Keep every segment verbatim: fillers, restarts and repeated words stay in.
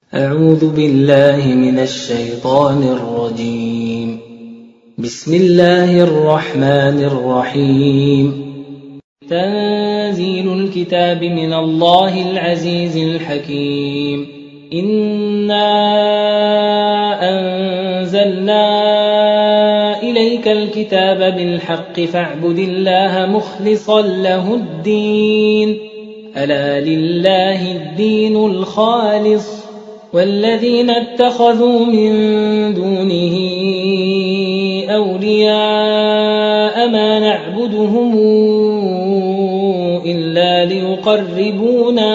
أعوذ بالله من الشيطان الرجيم. بسم الله الرحمن الرحيم. تنزيل الكتاب من الله العزيز الحكيم. إنا أنزلنا إليك الكتاب بالحق فاعبد الله مخلصا له الدين ألا لله الدين الخالص والذين اتخذوا من دونه أولياء ما نعبدهم إلا ليقربونا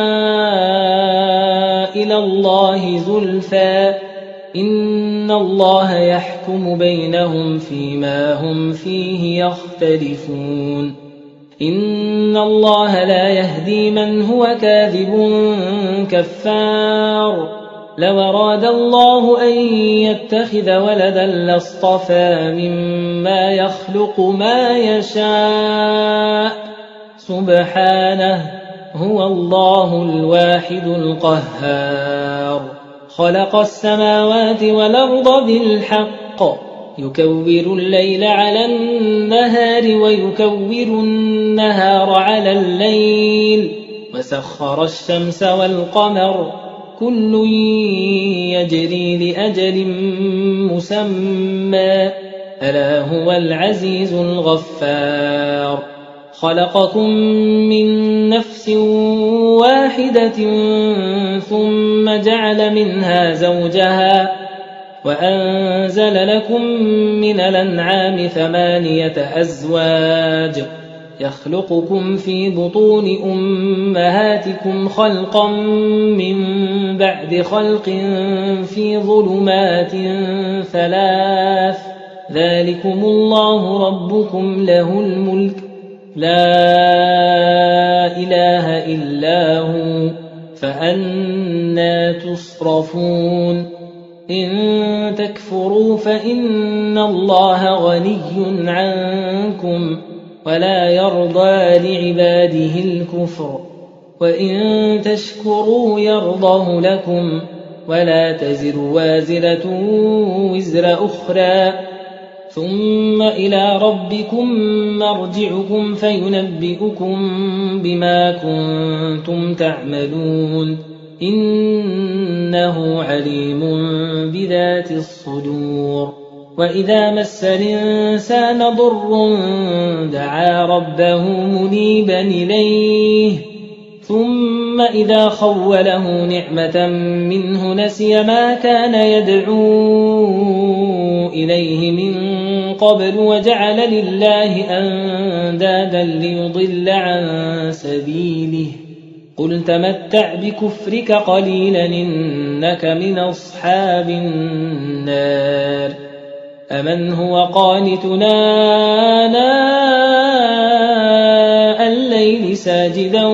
إلى الله زلفى إن الله يحكم بينهم فيما هم فيه يختلفون إن الله لا يهدي من هو كاذب كفار لو أراد الله أن يتخذ ولدا لاصطفى مما يخلق ما يشاء سبحانه هو الله الواحد القهار خلق السماوات والأرض بالحق يكور الليل على النهار ويكور النهار على الليل وسخر الشمس والقمر كل يجري لأجل مسمى ألا هو العزيز الغفار خلقكم من نفس واحدة ثم جعل منها زوجها وأنزل لكم من الأنعام ثمانية أزواج يخلقكم في بطون أمهاتكم خلقا من بعد خلق في ظلمات ثلاث ذلكم الله ربكم له الملك لا إله إلا هو فأنى تصرفون إن تكفروا فإن الله غني عنكم ولا يرضى لعباده الكفر وإن تشكروا يرضه لكم ولا تزر وازرة وزر أخرى ثم إلى ربكم مرجعكم فينبئكم بما كنتم تعملون إنه عليم بذات الصدور وإذا مس الإنسان ضر دعا ربه منيبا إليه ثم إذا خوله نعمة منه نسي ما كان يدعو إليه من قبل وجعل لله أندادا ليضل عن سبيله قل تمتع بكفرك قليلا إنك من أصحاب النار أمن هو قانتنا آناء الليل ساجدا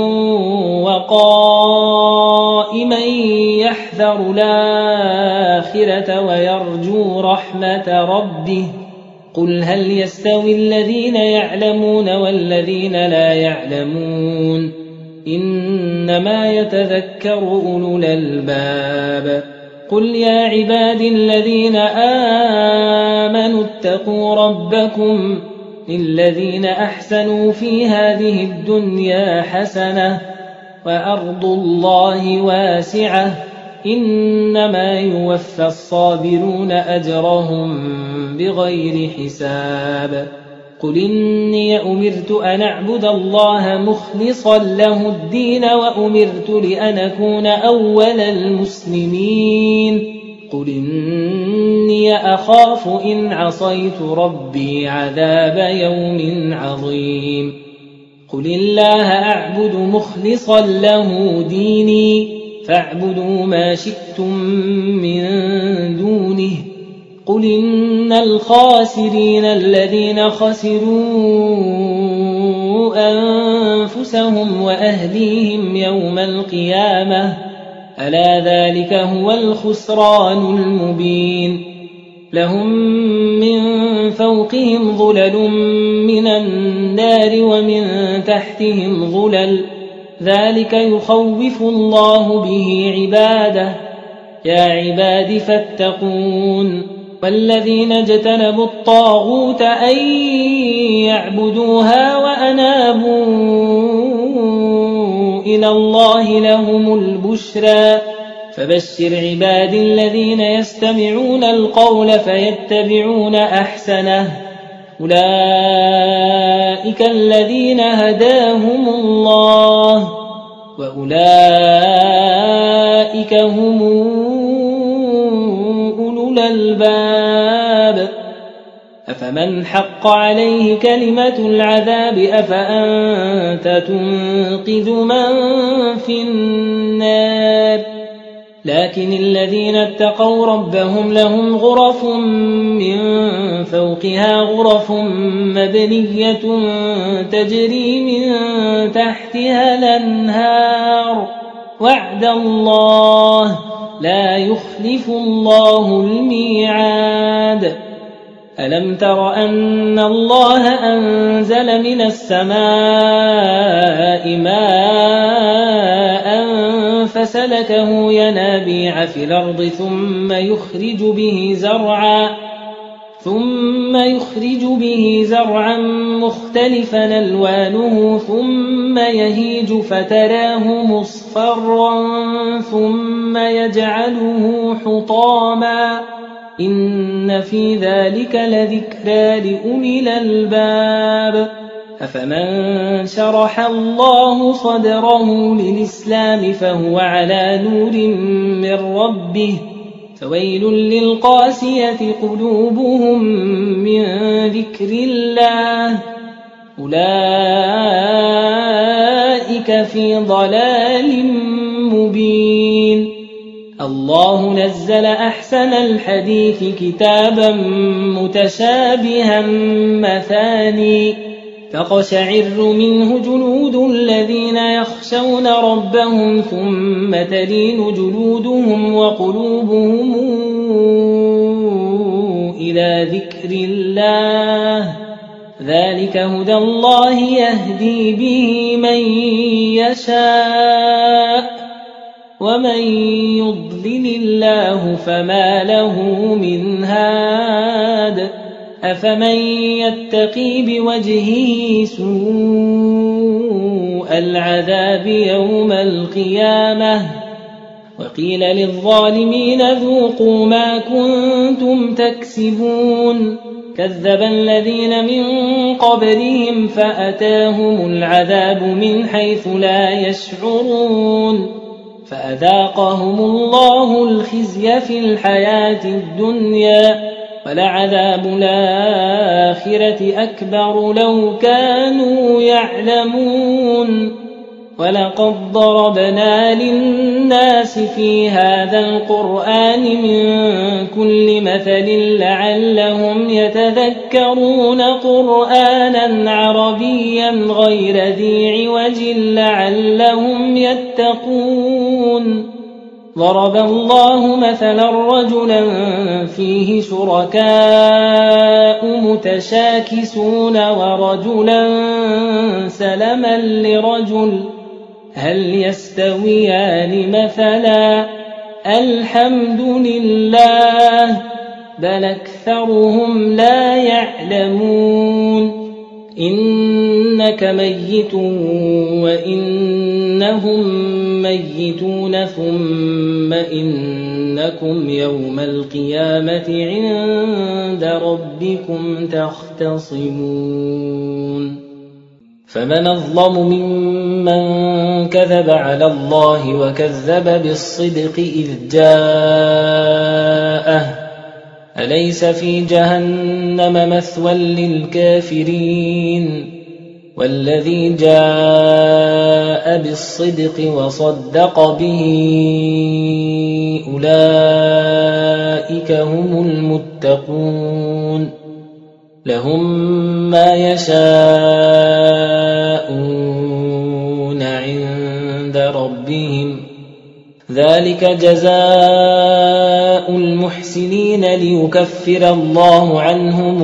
وقائما يحذر الآخرة ويرجو رحمة ربه قل هل يستوي الذين يعلمون والذين لا يعلمون إنما يتذكر أولو الألباب قل يا عبادي الذين آمنوا اتقوا ربكم للذين أحسنوا في هذه الدنيا حسنة وأرض الله واسعة إنما يوفى الصابرون أجرهم بغير حساب قل إني أمرت أن أعبد الله مخلصا له الدين وأمرت لأن أكون أول المسلمين قل إني أخاف إن عصيت ربي عذاب يوم عظيم قل الله أعبد مخلصا له ديني فاعبدوا ما شئتم من دونه قل إن الخاسرين الذين خسروا أنفسهم وأهليهم يوم القيامة ألا ذلك هو الخسران المبين لهم من فوقهم ظلل من النار ومن تحتهم ظلل ذلك يخوف الله به عباده يا عباد فاتقون والذين اجتنبوا الطاغوت أن يعبدوها وأنابوا إلى الله لهم البشرى فبشر عباد الذين يستمعون القول فيتبعون أحسنه أولئك الذين هداهم الله وأولئك هم أولو الألباب أفمن حق عليه كلمة العذاب أفأنت تنقذ من في النار لكن الذين اتقوا ربهم لهم غرف من فوقها غرف مبنية تجري من تحتها الأنهار وعد الله لا يخلف الله الميعاد ألم تر أن الله أنزل من السماء ماء فسلكه ينابيع في الأرض ثم يخرج به زرعا ثم يخرج به زرعا مختلفا ألوانه ثم يهيج فتراه مصفرا ثم يجعله حطاما إن في ذلك لذكرى لأولي الألباب أفمن شرح الله صدره للإسلام فهو على نور من ربه فويل للقاسية قلوبهم من ذكر الله أولئك في ضلال مبين الله نزل أحسن الحديث كتابا متشابها مثاني تقشعر منه جلود الذين يخشون ربهم ثم تلين جلودهم وقلوبهم إلى ذكر الله ذلك هدى الله يهدي به من يشاء ومن يضلل الله فما له من هاد أفمن يتقي بوجهه سوء العذاب يوم القيامة وقيل للظالمين ذوقوا ما كنتم تكسبون كذب الذين من قبلهم فأتاهم العذاب من حيث لا يشعرون فأذاقهم الله الخزي في الحياة الدنيا ولعذاب الآخرة أكبر لو كانوا يعلمون ولقد ضربنا للناس في هذا القرآن من كل مثل لعلهم يتذكرون قرآنا عربيا غير ذي عوج لعلهم يتقون ضرب الله مثلا رجلا فيه شركاء متشاكسون ورجلا سلما لرجل هل يستويان مثلا الحمد لله بل أكثرهم لا يعلمون إنك ميت وإنهم ميتون ثم إنكم يوم القيامة عند ربكم تختصمون فمن أظلم ممن كذب على الله وكذب بالصدق إذ جاءه أليس في جهنم مثوى للكافرين والذي جاء بالصدق وصدق به أولئك هم المتقون لهم ما يشاءون عند ربهم ذلك جزاء المحسنين ليكفر الله عنهم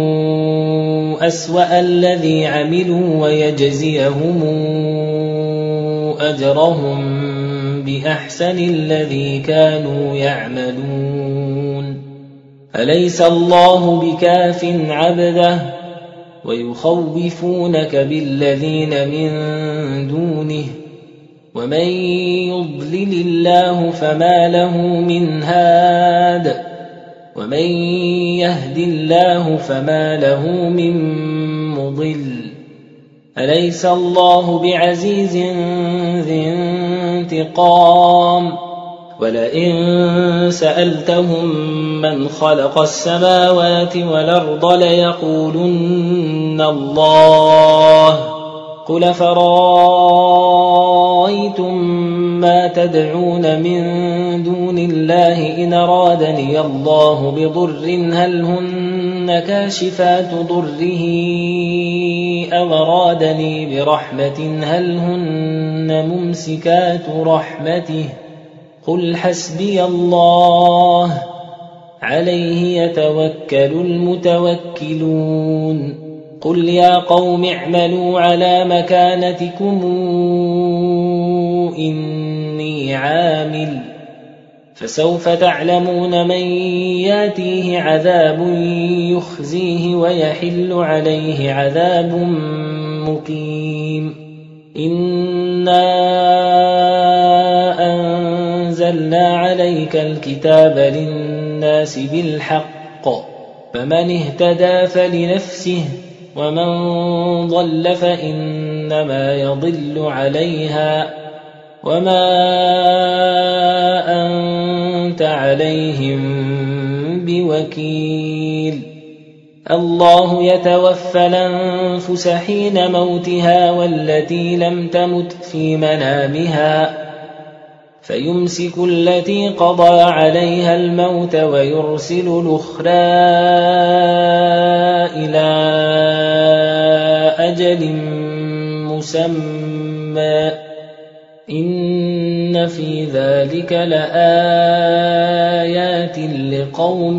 أسوأ الذي عملوا ويجزيهم أجرهم بأحسن الذي كانوا يعملون أليس الله بكاف عبده ويخوفونك بالذين من دونه ومن يضلل الله فما له من هاد ومن يهد الله فما له من مضل أليس الله بعزيز ذي انتقام ولئن سألتهم من خلق السماوات والأرض ليقولن الله قل فرأيتم ما تدعون من دون الله إن أرادني الله بضر هل هن كاشفات ضره أو أرادني برحمة هل هن ممسكات رحمته قل حسبي الله عليه يتوكل المتوكلون قل يا قوم اعملوا على مكانتكم إني عامل فسوف تعلمون من ياتيه عذاب يخزيه ويحل عليه عذاب مقيم إنا أنزلنا عليك الكتاب للناس بالحق فمن اهتدى فلنفسه ومن ضل فإنما يضل عليها وما أنت عليهم بوكيل الله يتوفى الأنفس حين موتها والتي لم تمت في منامها فيمسك التي قضى عليها الموت ويرسل الأخرى إلى أجل مسمى إن في ذلك لآيات لقوم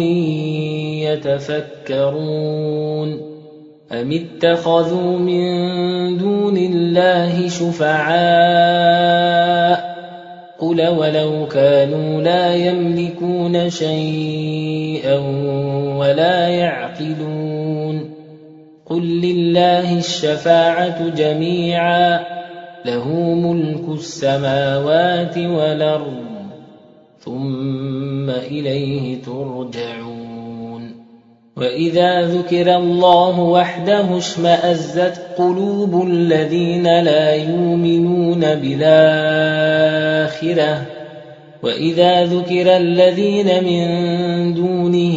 يتفكرون أم اتخذوا من دون الله شفعاء قل ولو كانوا لا يملكون شيئا ولا يعقلون قل لله الشفاعة جميعا له ملك السماوات والأرض ثم إليه ترجعون وإذا ذكر الله وحده اشمأزت قلوب الذين لا يؤمنون بالآخرة وإذا ذكر الذين من دونه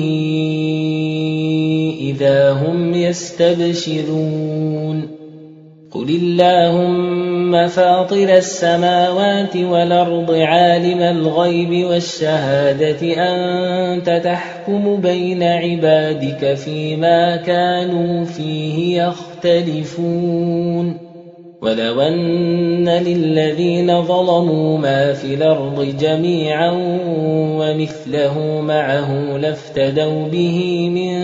إذا هم يستبشرون قل اللهم فاطر السماوات والأرض عالم الغيب والشهادة أنت تحكم بين عبادك فيما كانوا فيه يختلفون ولو أن للذين ظلموا ما في الأرض جميعا ومثله معه لافتدوا به من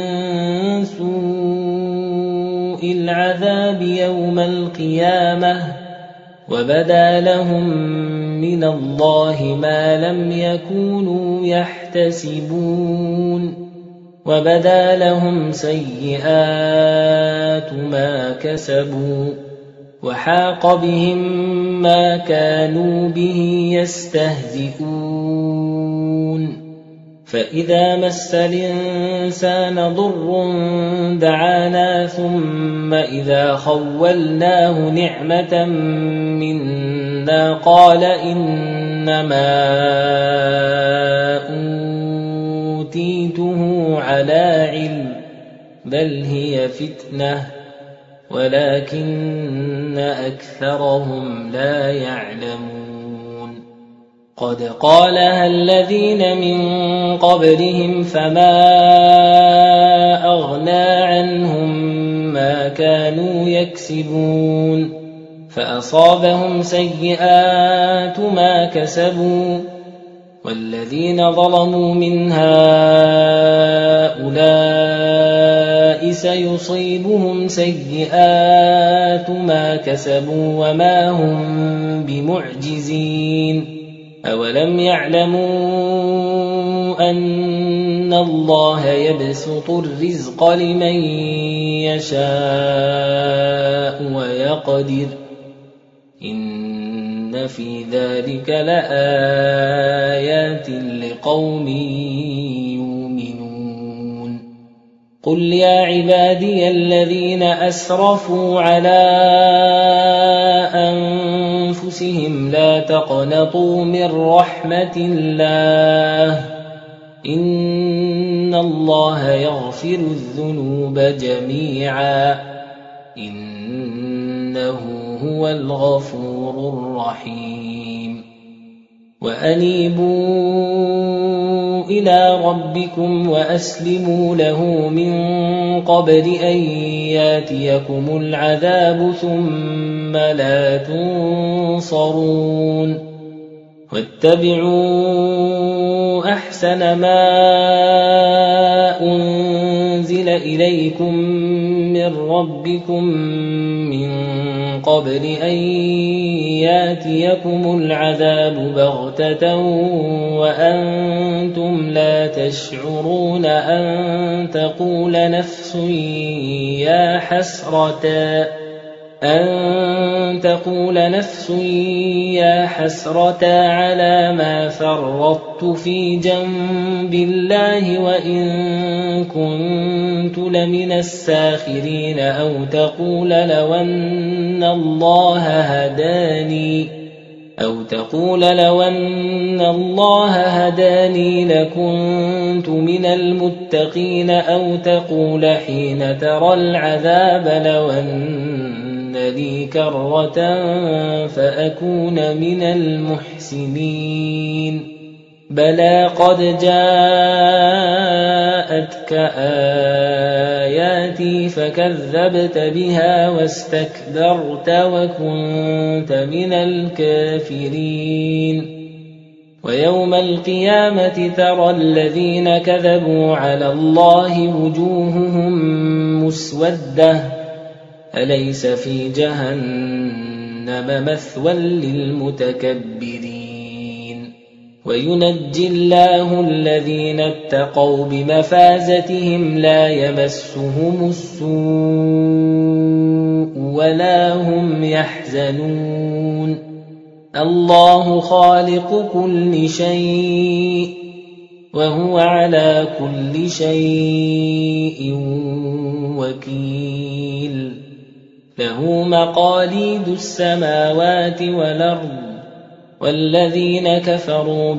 سوء العذاب يوم القيامة وبدا لهم من الله ما لم يكونوا يحتسبون وبدا لهم سيئات ما كسبوا وحاق بهم ما كانوا به يستهزئون فإذا مس الإنسان ضر دعانا ثم إذا خولناه نعمة منا قال إنما أوتيته على علم بل هي فتنة ولكن أكثرهم لا يعلمون قد قالها الذين من قبلهم فما أغنى عنهم ما كانوا يكسبون فأصابهم سيئات ما كسبوا والذين ظلموا من هؤلاء سيصيبهم سيئات ما كسبوا وما هم بمعجزين أولم يعلموا أن الله يبسط الرزق لمن يشاء ويقدر إن في ذلك لآيات لقوم يؤمنون قل يا عبادي الذين أسرفوا على أنفسهم لا تقنطوا من رحمة الله إن الله يغفر الذنوب جميعا إنه هو الغفور الرحيم وأنيبوا إلى ربكم وأسلموا له من قبل أن ياتيكم العذاب ثم لا تنصرون واتبعوا أحسن ما أنزل إليكم من ربكم من قبل أن ياتيكم العذاب بغتة وأنتم لا تشعرون أن تقول نفس يا حسرة أن تقول نفس يا حسرة على ما فرطت في جنب الله وإن كنت لمن الساخرين أو تقول لو أن الله هداني أو تقول لو أن الله هداني لكنت من المتقين أو تقول حين ترى العذاب لو أن لي كرة فأكون من المحسنين بلى قد جاءتك آياتي فكذبت بها واستكبرت وكنت من الكافرين ويوم القيامة ترى الذين كذبوا على الله وجوههم مسودة أليس في جهنم مثوى للمتكبرين وينجي الله الذين اتقوا بمفازتهم لا يمسهم السوء ولا هم يحزنون الله خالق كل شيء وهو على كل شيء وكيل له مقاليد السماوات والأرض والذين كفروا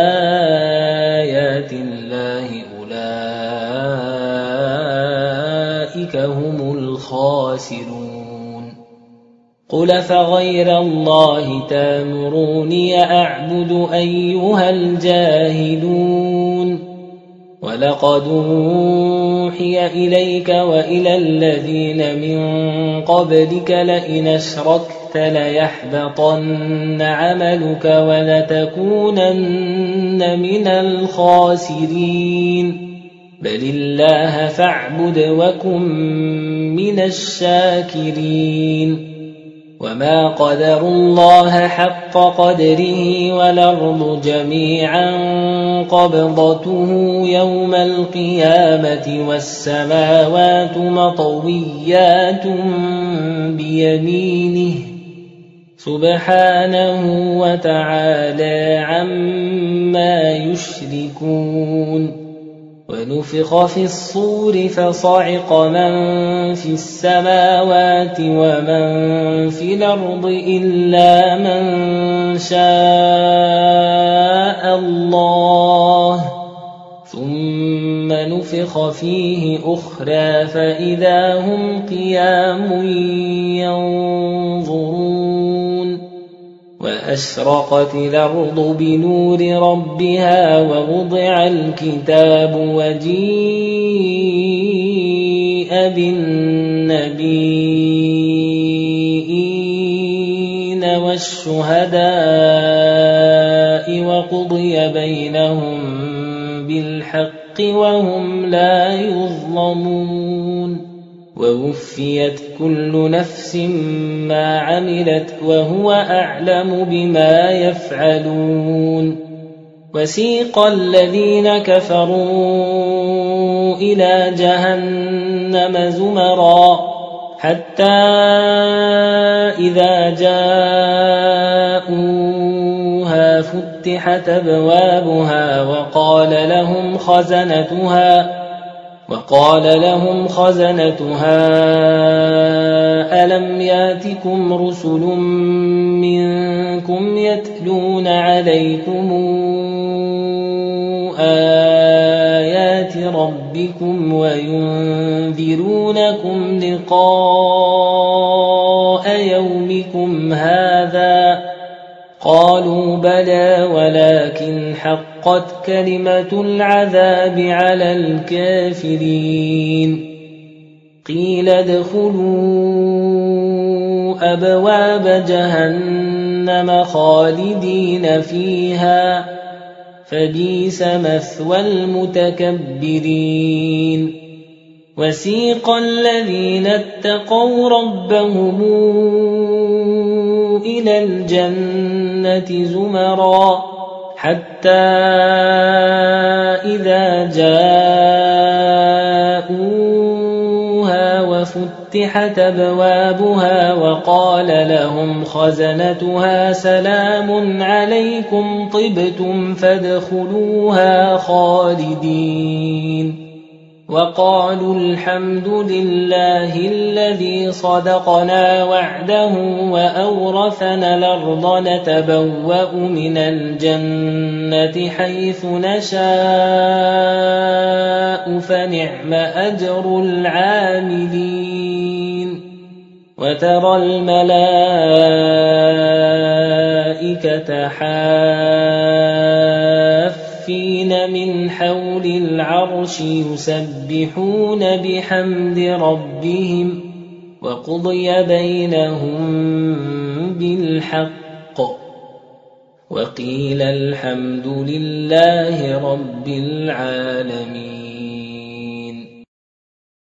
بآيات الله أولئك هم الخاسرون قل فغير الله تامروني أعبد أيها الجاهلون ولقد أوحي إليك وإلى الذين من قبلك لئن أشركت ليحبطن عملك ولتكونن من الخاسرين بل الله فاعبد وكن من الشاكرين وما قدروا الله حق قدره والأرض جميعا قبضته يوم القيامة والسماوات مطويات بيمينه سبحانه وتعالى عما يشركون ونفخ في الصور فصعق من في السماوات ومن في الأرض إلا من شاء الله ثم نفخ فيه أخرى فإذا هم قيام ينظرون وأشرقت الأرض بنور ربها ووضع الكتاب وجيء بالنبيين والشهداء وقضي بينهم بالحق وهم لا يظلمون ووفيت كل نفس ما عملت وهو أعلم بما يفعلون وسيق الذين كفروا إلى جهنم زمرا حتى إذا جاءوها فتحت أبوابها وقال لهم خزنتها وقال لهم خزنتها ألم ياتكم رسل منكم يتلون عليكم آيات ربكم وينذرونكم لقاء يومكم هذا قالوا بلى ولكن حقت كلمة العذاب على الكافرين قيل ادخلوا أبواب جهنم خالدين فيها فبئس مثوى المتكبرين وسيق الذين اتقوا ربهم إلى الجنة زمرا حتى إذا جاءوها وفتحت أبوابها وقال لهم خزنتها سلام عليكم طبتم فادخلوها خالدين وقالوا الحمد لله الذي صدقنا وعده وأورثنا الأرض نتبوأ من الجنة حيث نشاء فنعم أجر العاملين وترى الملائكة حافين من حول العرش يسبحون بحمد ربهم وقضي بينهم بالحق وقيل الحمد لله رب العالمين.